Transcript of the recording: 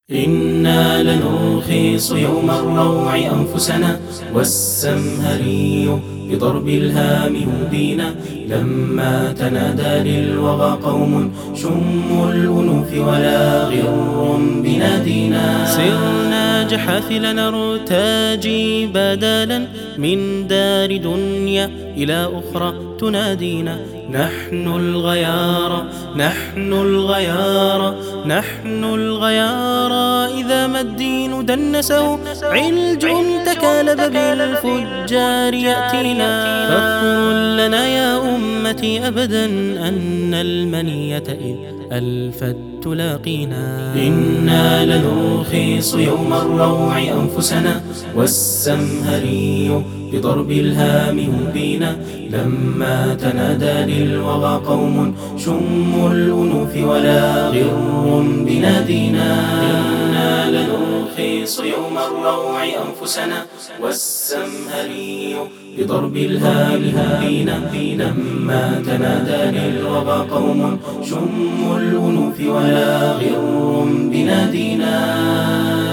إنا لنرخص يوم الروع أنفسنا والسمهري بضرب الهام يهدينا لما تنادى للوغى قوم شم الأنوف ولا غر بنادينا سرنا جحافل نرتاجي بدلا من دار دنيا إلى أخرى تنادينا نحن الغيار نحن الغيار نحن الغيار إذا ما الدين دنسه علج تكالب بالفجار يأتينا فخر لنا يا أمتي أبدا أن المنية إذ ألفت تلاقينا إنا لنرخص يوم الروع أنفسنا والسمهري بضرب الهام يهدينا لما تنادى للوغى قوم شم الأنوف ولا غر بنادينا إنا لنرخص يوم الروع أنفسنا والسمهري بضرب الهام يهدينا لما تنادى للوغى قوم شم الأنوف ولا غر بنادينا